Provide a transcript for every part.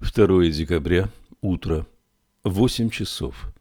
2 декабря, утро, 8 часов.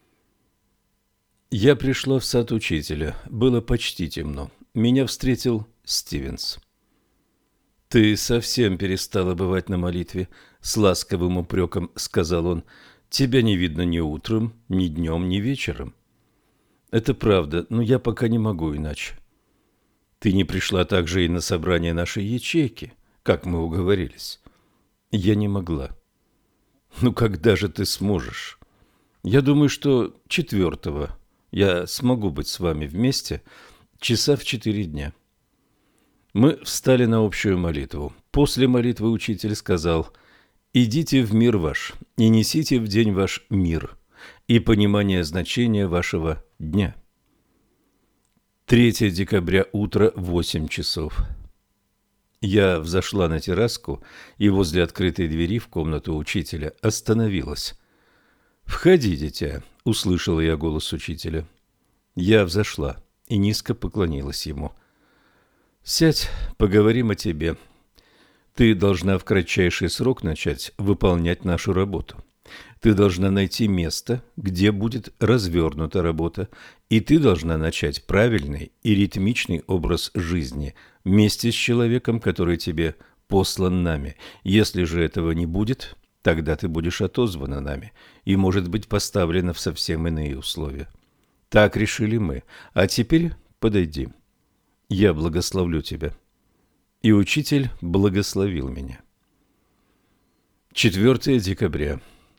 Я пришла в сад учителя. Было почти темно. Меня встретил Стивенс. «Ты совсем перестала бывать на молитве», — с ласковым упреком сказал он. «Тебя не видно ни утром, ни днем, ни вечером». «Это правда, но я пока не могу иначе». «Ты не пришла также и на собрание нашей ячейки, как мы уговорились». «Я не могла». «Ну, когда же ты сможешь?» «Я думаю, что 4-го я смогу быть с вами вместе часа в 4 дня». Мы встали на общую молитву. После молитвы учитель сказал: «Идите в мир ваш и несите в день ваш мир и понимание значения вашего дня». 3 декабря, утро, 8 часов. Я взошла на терраску и возле открытой двери в комнату учителя остановилась. «Входи, дитя», — услышала я голос учителя. Я взошла и низко поклонилась ему. «Сядь, поговорим о тебе. Ты должна в кратчайший срок начать выполнять нашу работу. Ты должна найти место, где будет развернута работа, и ты должна начать правильный и ритмичный образ жизни вместе с человеком, который тебе послан нами. Если же этого не будет, тогда ты будешь отозвана нами и, может быть, поставлена в совсем иные условия. Так решили мы. А теперь подойди. Я благословлю тебя». И учитель благословил меня. 4 декабря.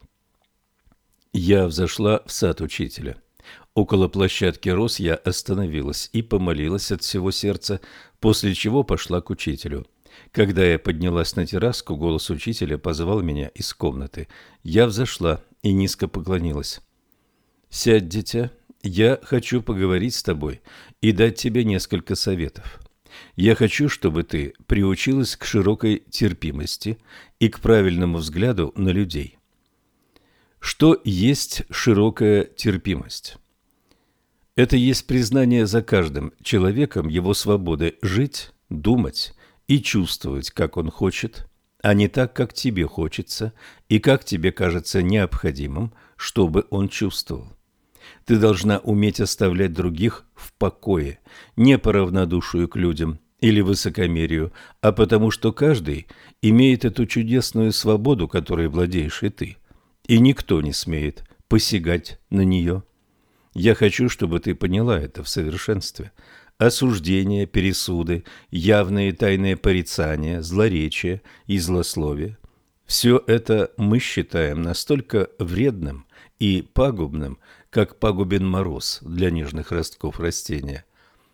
Я взошла в сад учителя. Около площадки роз я остановилась и помолилась от всего сердца, после чего пошла к учителю. Когда я поднялась на терраску, голос учителя позвал меня из комнаты. Я взошла и низко поклонилась. «Сядь, дитя, я хочу поговорить с тобой и дать тебе несколько советов. Я хочу, чтобы ты приучилась к широкой терпимости и к правильному взгляду на людей». Что есть широкая терпимость? Это есть признание за каждым человеком его свободы жить, думать и чувствовать, как он хочет, а не так, как тебе хочется и как тебе кажется необходимым, чтобы он чувствовал. Ты должна уметь оставлять других в покое, не по равнодушию к людям или высокомерию, а потому что каждый имеет эту чудесную свободу, которой владеешь и ты, и никто не смеет посягать на нее. Я хочу, чтобы ты поняла это в совершенстве. Осуждение, пересуды, явные и тайные порицания, злоречие и злословие – все это мы считаем настолько вредным и пагубным, как пагубен мороз для нежных ростков растения.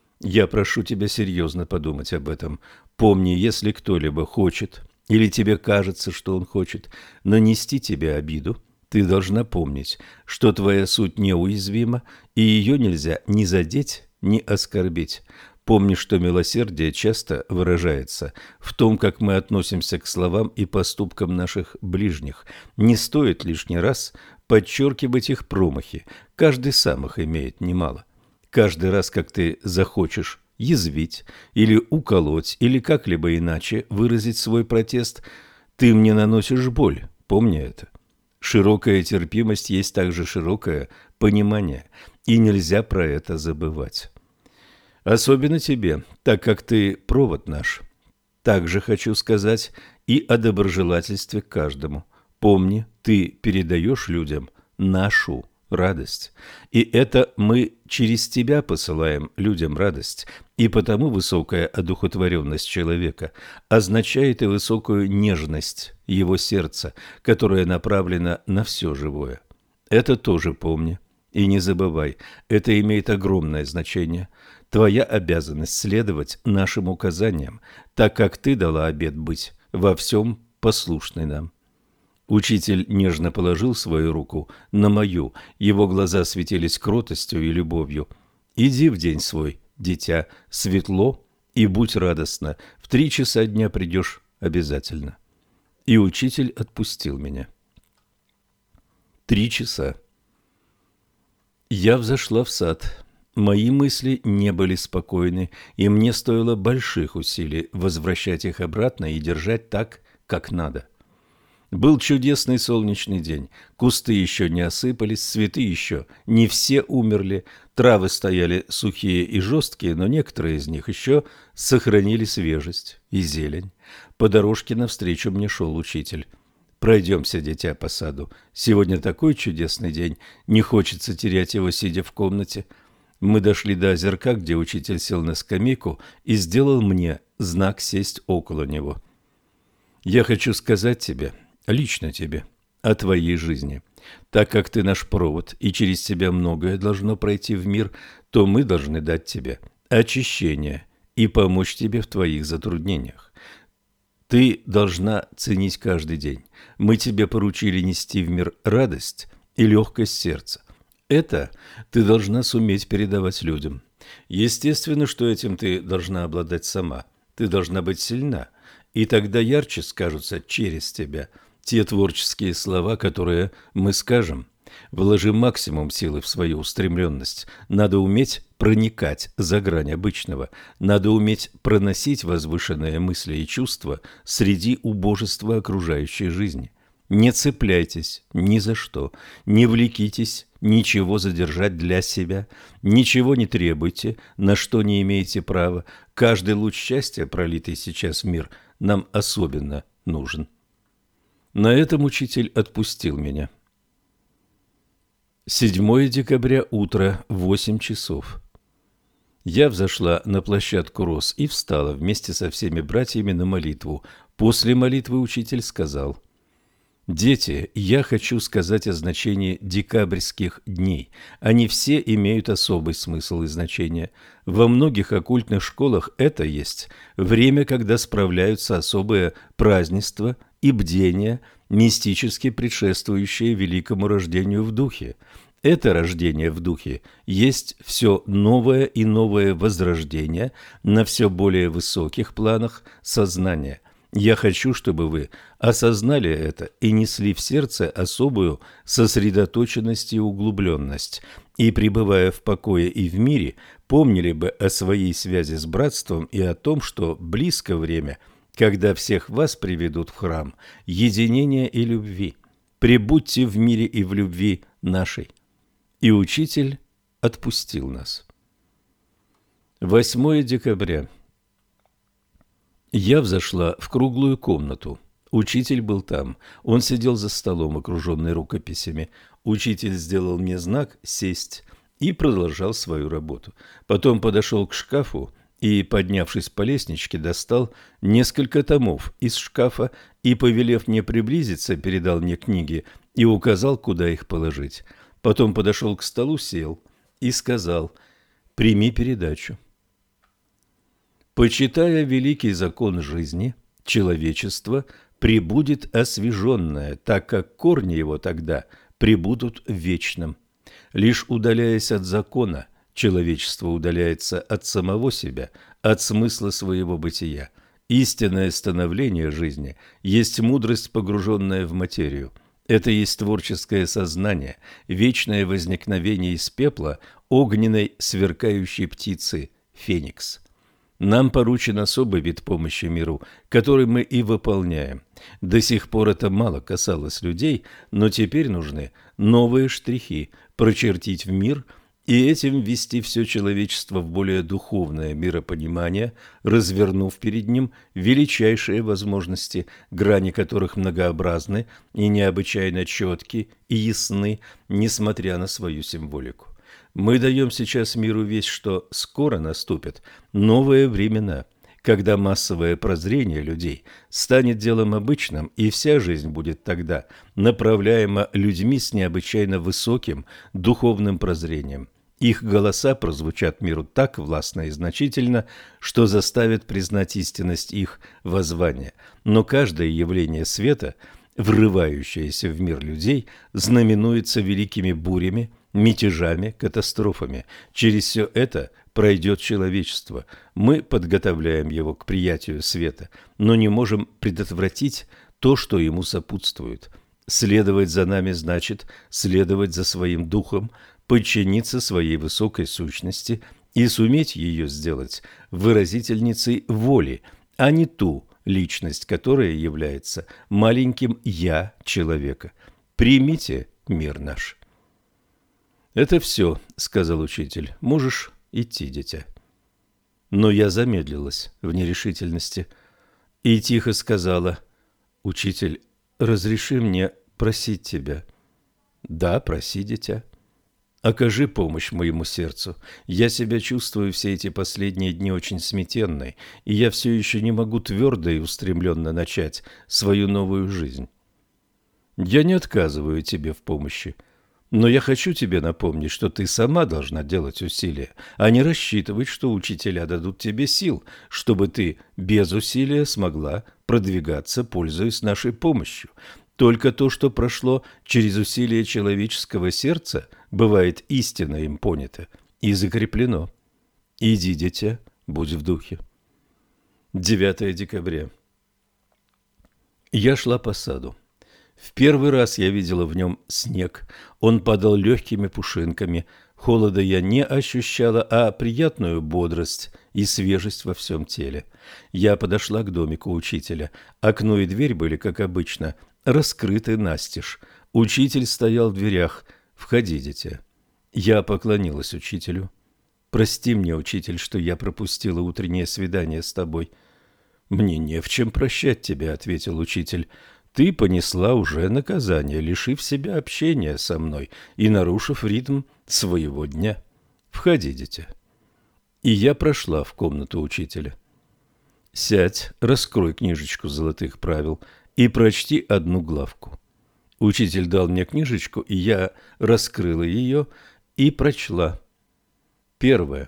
Я прошу тебя серьезно подумать об этом. Помни, если кто-либо хочет, или тебе кажется, что он хочет, нанести тебе обиду, ты должна помнить, что твоя суть неуязвима, и ее нельзя ни задеть, ни оскорбить. Помни, что милосердие часто выражается в том, как мы относимся к словам и поступкам наших ближних. Не стоит лишний раз подчеркивать их промахи. Каждый сам их имеет немало. Каждый раз, как ты захочешь язвить или уколоть, или как-либо иначе выразить свой протест, ты мне наносишь боль. Помни это. Широкая терпимость есть также широкое понимание, и нельзя про это забывать. Особенно тебе, так как ты провод наш. Также хочу сказать и о доброжелательстве к каждому. Помни, ты передаешь людям нашу радость. И это мы через тебя посылаем людям радость. И потому высокая одухотворенность человека означает и высокую нежность его сердца, которая направлена на все живое. Это тоже помни. И не забывай, это имеет огромное значение. Твоя обязанность следовать нашим указаниям, так как ты дала обет быть во всем послушной нам. Учитель нежно положил свою руку на мою, его глаза светились кротостью и любовью. «Иди в день свой, дитя, светло и будь радостна. В 3 часа дня придешь обязательно». И учитель отпустил меня. 3 часа. Я взошла в сад. Мои мысли не были спокойны, и мне стоило больших усилий возвращать их обратно и держать так, как надо. Был чудесный солнечный день. Кусты еще не осыпались, цветы еще не все умерли, травы стояли сухие и жесткие, но некоторые из них еще сохранили свежесть и зелень. По дорожке навстречу мне шел учитель. «Пройдемся, дитя, по саду. Сегодня такой чудесный день, не хочется терять его, сидя в комнате». Мы дошли до озерка, где учитель сел на скамейку и сделал мне знак сесть около него. «Я хочу сказать тебе, лично тебе, о твоей жизни. Так как ты наш провод, и через тебя многое должно пройти в мир, то мы должны дать тебе очищение и помочь тебе в твоих затруднениях. Ты должна ценить каждый день. Мы тебе поручили нести в мир радость и легкость сердца. Это ты должна суметь передавать людям. Естественно, что этим ты должна обладать сама. Ты должна быть сильна, и тогда ярче скажутся через тебя те творческие слова, которые мы скажем. Вложи максимум силы в свою устремленность. Надо уметь проникать за грань обычного. Надо уметь проносить возвышенные мысли и чувства среди убожества окружающей жизни. Не цепляйтесь ни за что, не влекитесь ничего задержать для себя, ничего не требуйте, на что не имеете права. Каждый луч счастья, пролитый сейчас в мир, нам особенно нужен. На этом учитель отпустил меня. 7 декабря, утро, 8 часов. Я взошла на площадку роз и встала вместе со всеми братьями на молитву. После молитвы учитель сказал: «Дети, я хочу сказать о значении декабрьских дней. Они все имеют особый смысл и значение. Во многих оккультных школах это есть время, когда справляются особые празднества и бдения, мистически предшествующие великому рождению в духе. Это рождение в духе есть все новое и новое возрождение на все более высоких планах сознания. Я хочу, чтобы вы осознали это и несли в сердце особую сосредоточенность и углубленность, и, пребывая в покое и в мире, помнили бы о своей связи с братством и о том, что близко время, когда всех вас приведут в храм единения и любви. Пребудьте в мире и в любви нашей». И учитель отпустил нас. 8 декабря. Я взошла в круглую комнату. Учитель был там. Он сидел за столом, окруженный рукописями. Учитель сделал мне знак «сесть» и продолжал свою работу. Потом подошел к шкафу и, поднявшись по лестничке, достал несколько томов из шкафа и, повелев мне приблизиться, передал мне книги и указал, куда их положить. Потом подошел к столу, сел и сказал: «Прими передачу». Почитая великий закон жизни, человечество пребудет освеженное, так как корни его тогда пребудут в вечном. Лишь удаляясь от закона, человечество удаляется от самого себя, от смысла своего бытия. Истинное становление жизни есть мудрость, погруженная в материю. Это есть творческое сознание, вечное возникновение из пепла огненной сверкающей птицы Феникс. Нам поручен особый вид помощи миру, который мы и выполняем. До сих пор это мало касалось людей, но теперь нужны новые штрихи, прочертить в мир и этим ввести все человечество в более духовное миропонимание, развернув перед ним величайшие возможности, грани которых многообразны и необычайно четки и ясны, несмотря на свою символику. Мы даем сейчас миру весть, что скоро наступят новые времена, когда массовое прозрение людей станет делом обычным, и вся жизнь будет тогда направляема людьми с необычайно высоким духовным прозрением. Их голоса прозвучат миру так властно и значительно, что заставят признать истинность их воззвания. Но каждое явление света, врывающееся в мир людей, знаменуется великими бурями, мятежами, катастрофами. Через все это пройдет человечество. Мы подготовляем его к приятию света, но не можем предотвратить то, что ему сопутствует. Следовать за нами значит следовать за своим духом, подчиниться своей высокой сущности и суметь ее сделать выразительницей воли, а не ту личность, которая является маленьким «я» человека. Примите мир наш. «Это все», — сказал учитель. «Можешь идти, дитя». Но я замедлилась в нерешительности и тихо сказала: «Учитель, разреши мне просить тебя». «Да, проси, дитя». «Окажи помощь моему сердцу. Я себя чувствую все эти последние дни очень сметенной, и я все еще не могу твердо и устремленно начать свою новую жизнь». «Я не отказываю тебе в помощи, но я хочу тебе напомнить, что ты сама должна делать усилия, а не рассчитывать, что учителя дадут тебе сил, чтобы ты без усилия смогла продвигаться, пользуясь нашей помощью. Только то, что прошло через усилие человеческого сердца, бывает истинно им понято и закреплено. Иди, дитя, будь в духе». 9 декабря. Я шла по саду. В первый раз я видела в нем снег. Он падал легкими пушинками. Холода я не ощущала, а приятную бодрость и свежесть во всем теле. Я подошла к домику учителя. Окно и дверь были, как обычно, раскрыты настежь. Учитель стоял в дверях. «Входи, дитя». Я поклонилась учителю. «Прости мне, учитель, что я пропустила утреннее свидание с тобой». «Мне не в чем прощать тебя», — ответил учитель. «Ты понесла уже наказание, лишив себя общения со мной и нарушив ритм своего дня. Входи, дитя». И я прошла в комнату учителя. «Сядь, раскрой книжечку золотых правил и прочти одну главку». Учитель дал мне книжечку, и я раскрыла ее и прочла. 1.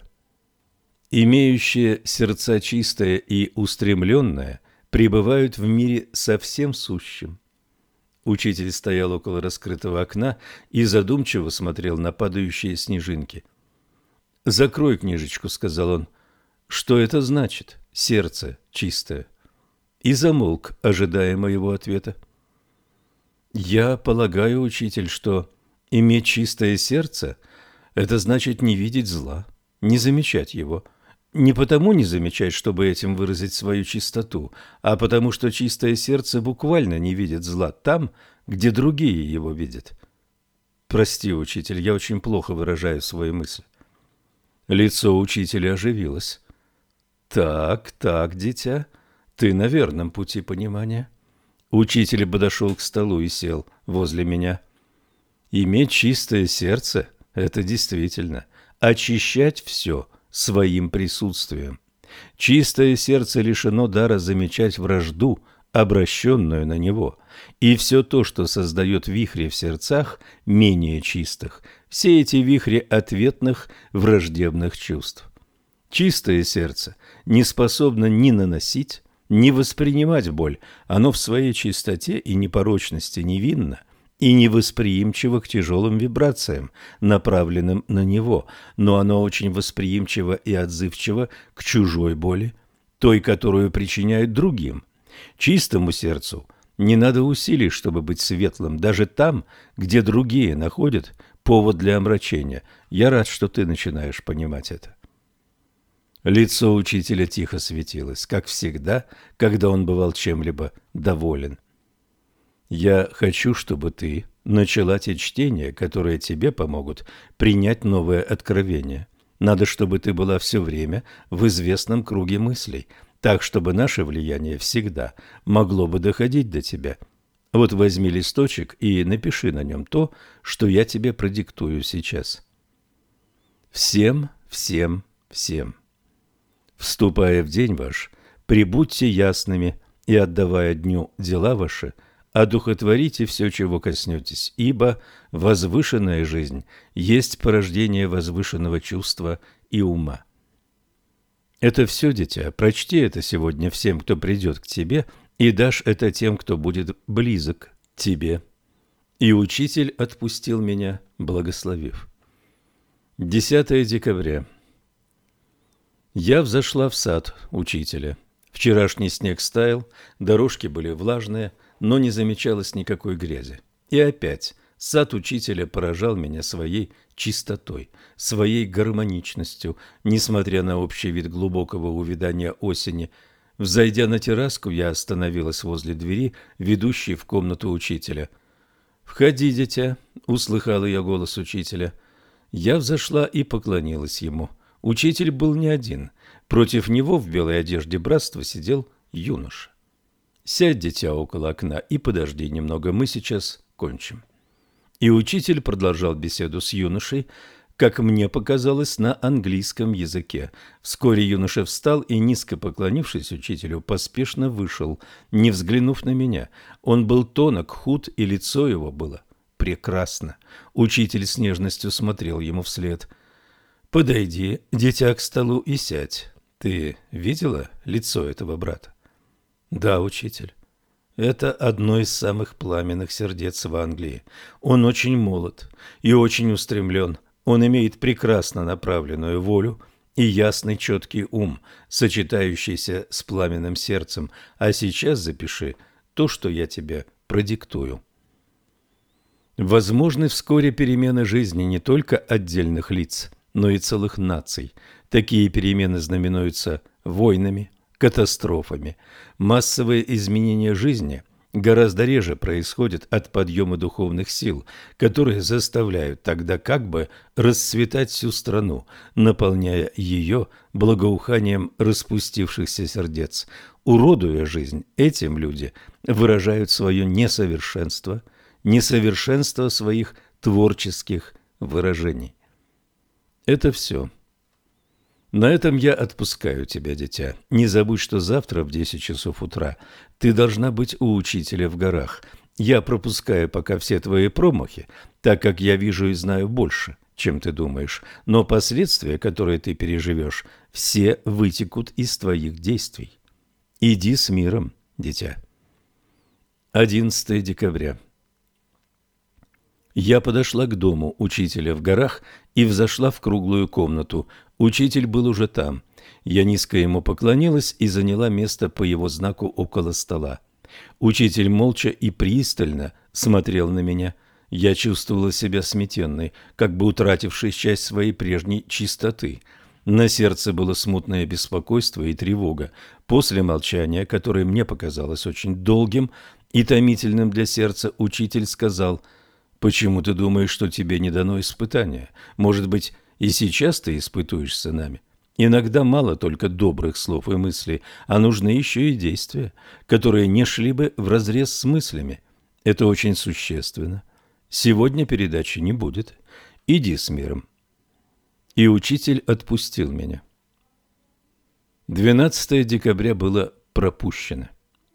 Имеющие сердца чистое и устремленное пребывают в мире со всем сущим. Учитель стоял около раскрытого окна и задумчиво смотрел на падающие снежинки. «Закрой книжечку», — сказал он. «Что это значит? Сердце чистое?» И замолк, ожидая моего ответа. «Я полагаю, учитель, что иметь чистое сердце – это значит не видеть зла, не замечать его. Не потому не замечать, чтобы этим выразить свою чистоту, а потому что чистое сердце буквально не видит зла там, где другие его видят». «Прости, учитель, я очень плохо выражаю свои мысли». Лицо учителя оживилось. «Так, дитя, ты на верном пути понимания». Учитель подошел к столу и сел возле меня. Иметь чистое сердце – это действительно очищать все своим присутствием. Чистое сердце лишено дара замечать вражду, обращенную на него, и все то, что создает вихри в сердцах менее чистых, все эти вихри ответных враждебных чувств. Чистое сердце не способно ни наносить, не воспринимать боль, оно в своей чистоте и непорочности невинно и невосприимчиво к тяжелым вибрациям, направленным на него, но оно очень восприимчиво и отзывчиво к чужой боли, той, которую причиняют другим. Чистому сердцу не надо усилий, чтобы быть светлым, даже там, где другие находят повод для омрачения. Я рад, что ты начинаешь понимать это. Лицо учителя тихо светилось, как всегда, когда он бывал чем-либо доволен. «Я хочу, чтобы ты начала те чтения, которые тебе помогут принять новое откровение. Надо, чтобы ты была все время в известном круге мыслей, так, чтобы наше влияние всегда могло бы доходить до тебя. Вот возьми листочек и напиши на нем то, что я тебе продиктую сейчас. Всем. Вступая в день ваш, прибудьте ясными и, отдавая дню дела ваши, одухотворите все, чего коснетесь, ибо возвышенная жизнь есть порождение возвышенного чувства и ума. Это все, дитя, прочти это сегодня всем, кто придет к тебе, и дашь это тем, кто будет близок к тебе». И учитель отпустил меня, благословив. 10 декабря. Я взошла в сад учителя. Вчерашний снег стаял, дорожки были влажные, но не замечалось никакой грязи. И опять сад учителя поражал меня своей чистотой, своей гармоничностью, несмотря на общий вид глубокого увядания осени. Взойдя на терраску, я остановилась возле двери, ведущей в комнату учителя. «Входи, дитя», — услыхала я голос учителя. Я взошла и поклонилась ему. Учитель был не один. Против него в белой одежде братства сидел юноша. «Сядь, дитя, около окна и подожди немного, мы сейчас кончим». И учитель продолжал беседу с юношей, как мне показалось, на английском языке. Вскоре юноша встал и, низко поклонившись учителю, поспешно вышел, не взглянув на меня. Он был тонок, худ, и лицо его было прекрасно. Учитель с нежностью смотрел ему вслед. «Подойди, дитя, к столу и сядь. Ты видела лицо этого брата?» «Да, учитель. Это одно из самых пламенных сердец в Англии. Он очень молод и очень устремлен. Он имеет прекрасно направленную волю и ясный четкий ум, сочетающийся с пламенным сердцем. А сейчас запиши то, что я тебе продиктую. Возможны вскоре перемены жизни не только отдельных лиц, но и целых наций. Такие перемены знаменуются войнами, катастрофами. Массовые изменения жизни гораздо реже происходят от подъема духовных сил, которые заставляют тогда как бы расцветать всю страну, наполняя ее благоуханием распустившихся сердец. Уродуя жизнь, этим люди выражают свое несовершенство своих творческих выражений. Это все. На этом я отпускаю тебя, дитя. Не забудь, что завтра в 10 часов утра ты должна быть у учителя в горах. Я пропускаю пока все твои промахи, так как я вижу и знаю больше, чем ты думаешь. Но последствия, которые ты переживешь, все вытекут из твоих действий. Иди с миром, дитя. 11 декабря. Я подошла к дому учителя в горах и взошла в круглую комнату. Учитель был уже там. Я низко ему поклонилась и заняла место по его знаку около стола. Учитель молча и пристально смотрел на меня. Я чувствовала себя сметенной, как бы утратившей часть своей прежней чистоты. На сердце было смутное беспокойство и тревога. После молчания, которое мне показалось очень долгим и томительным для сердца, учитель сказал: «Почему ты думаешь, что тебе не дано испытания? Может быть, и сейчас ты испытуешься нами? Иногда мало только добрых слов и мыслей, а нужны еще и действия, которые не шли бы вразрез с мыслями. Это очень существенно. Сегодня передачи не будет. Иди с миром». И учитель отпустил меня. 12 декабря было пропущено.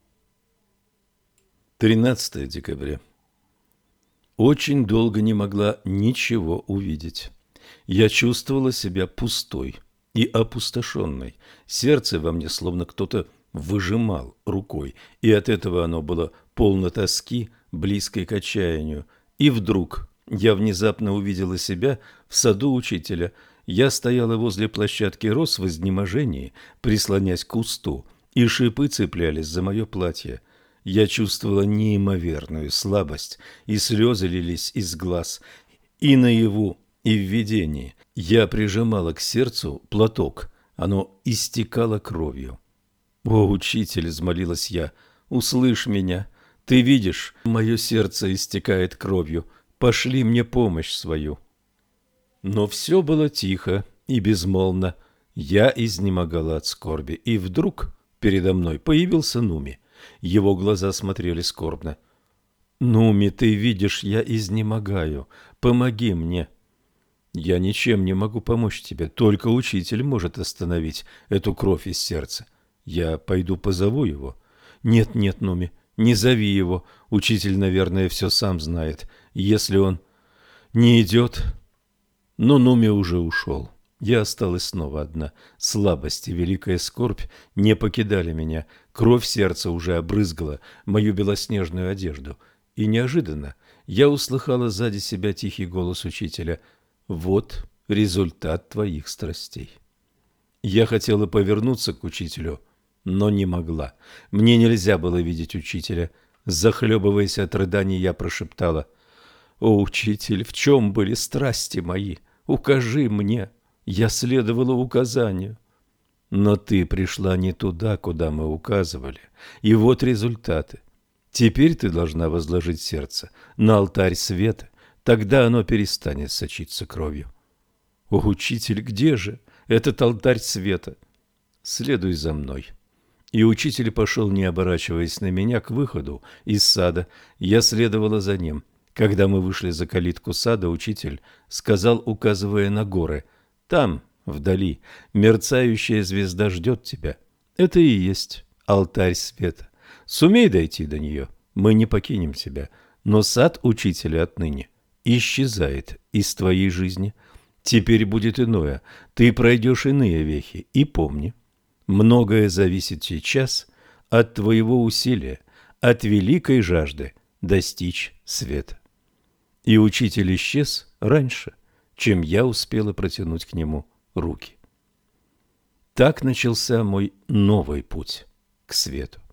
13 декабря. Очень долго не могла ничего увидеть. Я чувствовала себя пустой и опустошенной. Сердце во мне словно кто-то выжимал рукой, и от этого оно было полно тоски, близкой к отчаянию. И вдруг я внезапно увидела себя в саду учителя. Я стояла возле площадки роз в изнеможении, прислонясь к кусту, и шипы цеплялись за мое платье. Я чувствовала неимоверную слабость, и слезы лились из глаз, и наяву, и в видении. Я прижимала к сердцу платок, оно истекало кровью. «О, учитель!» — взмолилась я, — «услышь меня! Ты видишь, мое сердце истекает кровью, пошли мне помощь свою». Но все было тихо и безмолвно. Я изнемогала от скорби, и вдруг передо мной появился Нуми. Его глаза смотрели скорбно. «Нуми, ты видишь, я изнемогаю. Помоги мне». «Я ничем не могу помочь тебе. Только учитель может остановить эту кровь из сердца. Я пойду позову его». «Нет, нет, Нуми, не зови его. Учитель, наверное, все сам знает. Если он не идет...» Но Нуми уже ушел. Я осталась снова одна. Слабость и великая скорбь не покидали меня. Кровь сердца уже обрызгала мою белоснежную одежду. И неожиданно я услыхала сзади себя тихий голос учителя: «Вот результат твоих страстей». Я хотела повернуться к учителю, но не могла. Мне нельзя было видеть учителя. Захлебываясь от рыданий, я прошептала: «О, учитель, в чем были страсти мои? Укажи мне». Я следовала указанию. Но ты пришла не туда, куда мы указывали, и вот результаты. Теперь ты должна возложить сердце на алтарь света, тогда оно перестанет сочиться кровью. О, учитель, где же этот алтарь света? Следуй за мной. И учитель пошел, не оборачиваясь на меня, к выходу из сада. Я следовала за ним. Когда мы вышли за калитку сада, учитель сказал, указывая на горы: «Там, вдали, мерцающая звезда ждет тебя. Это и есть алтарь света. Сумей дойти до нее, мы не покинем тебя. Но сад учителя отныне исчезает из твоей жизни. Теперь будет иное. Ты пройдешь иные вехи. И помни, многое зависит сейчас от твоего усилия, от великой жажды достичь света». И учитель исчез раньше, чем я успела протянуть к нему руки. Так начался мой новый путь к свету.